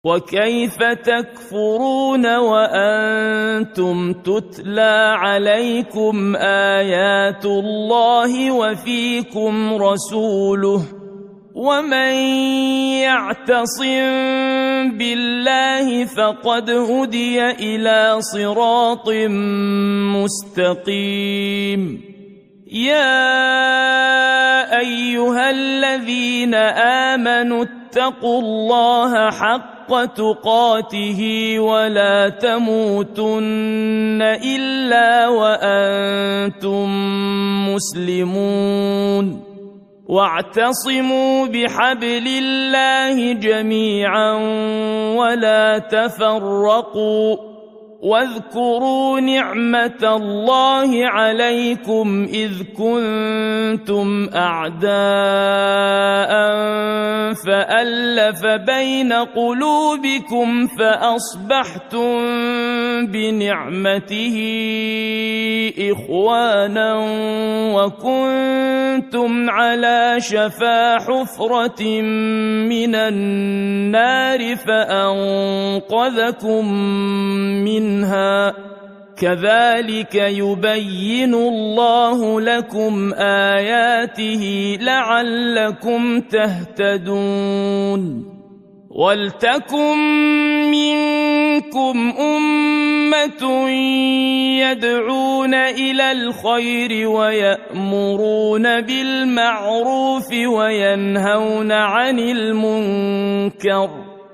وكيف تكفرون وأنتم تتلى عليكم آيات الله وفيكم رسوله ومن يعتصم بالله فقد هدي إلى صراط مستقيم يا أيها الذين آمنوا اتقوا الله حق تقاته ولا تموتن إلا وأنتم مسلمون واعتصموا بحبل الله جميعا ولا تفرقوا واذكروا نعمة الله عليكم إذ كنتم أعداء فألف بين قلوبكم فأصبحتم بنعمته إخوانا وكنتم على شفا حفرة من النار فأنقذكم منها كذلك يبين الله لكم آياته لعلكم تهتدون ولتكن منكم أمة يدعون إلى الخير ويأمرون بالمعروف وينهون عن المنكر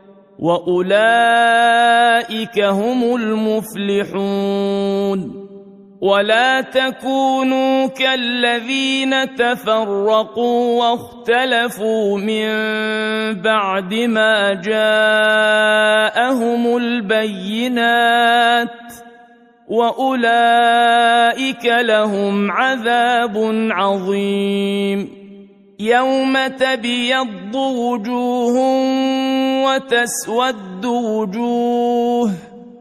وأولئك هم المفلحون ولا تكونوا كالذين تفرقوا واختلفوا من بعد ما جاءهم البينات وأولئك لهم عذاب عظيم يوم تبيض وجوه وتسود وجوه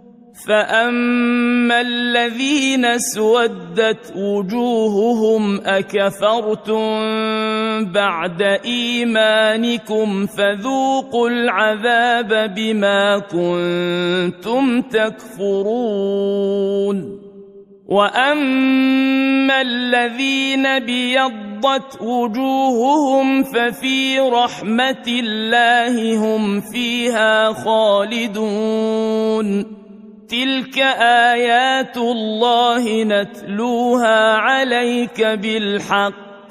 فأما الذين اسودت وجوههم أكفرتم بعد إيمانكم فذوقوا العذاب بما كنتم تكفرون وأما الذين بيضت وجوههم ففي رحمة الله هم فيها خالدون تلك آيات الله نتلوها عليك بالحق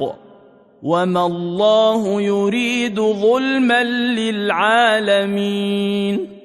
وما الله يريد ظلما للعالمين